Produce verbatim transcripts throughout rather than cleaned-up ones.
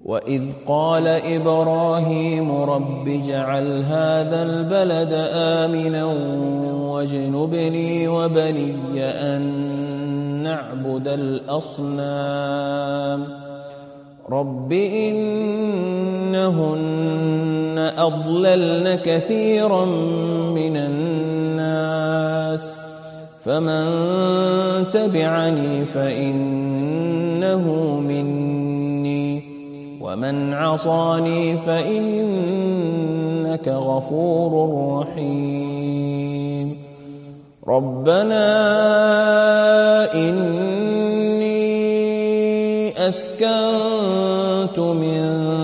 وإذ قال إبراهيم رب اجعل هذا البلد آمنا واجنبني وبني أن نعبد الأصنام رب إنهن أضللن كثيرا من الناس فمن تبعني فإنه مني ومن عصاني فإنك غفور رحيم ربنا إني أسكنت من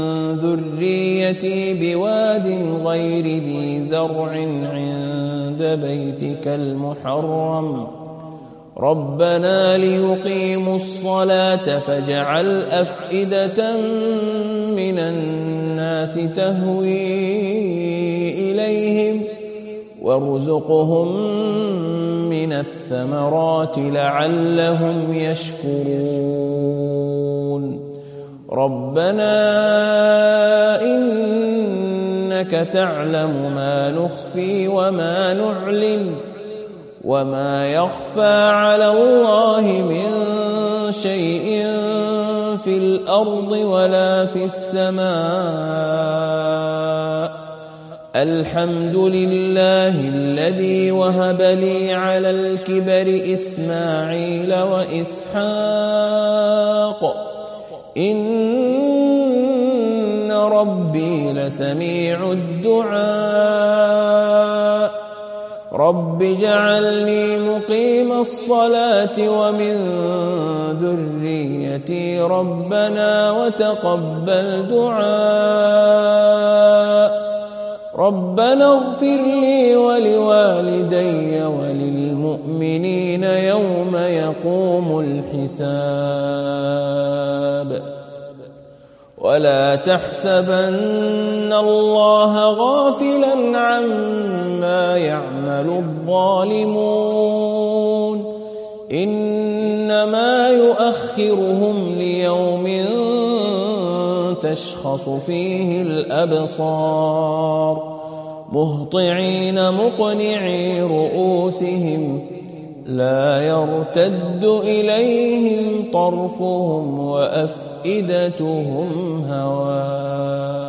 ذريتي بواد غير ذي زرع عند بيتك المحرم ربنا ليقيموا الصلاة فاجعل أفئدة من الناس تهوي إليهم وارزقهم من الثمرات لعلهم يشكرون ربنا إنك تعلم ما نخفي وما نعلن وما يخفى على الله من شيء في الأرض ولا في السماء الحمد لله الذي وهب لي على الكبر إسماعيل وإسحاق إن ربي لسميع الدعاء رب اجعلني مقيم الصلاة ومن ذريتي ربنا وتقبل دعاء ربنا اغفر لي ولوالدي وللمؤمنين يوم يقوم الحساب ولا تحسبن الله غافلا عما يعمل الظالمون إنما يؤخرهم ليوم تشخص فيه الأبصار مهطعين مقنعي رؤوسهم لا يرتد إليهم طرفهم وأفئدتهم هواء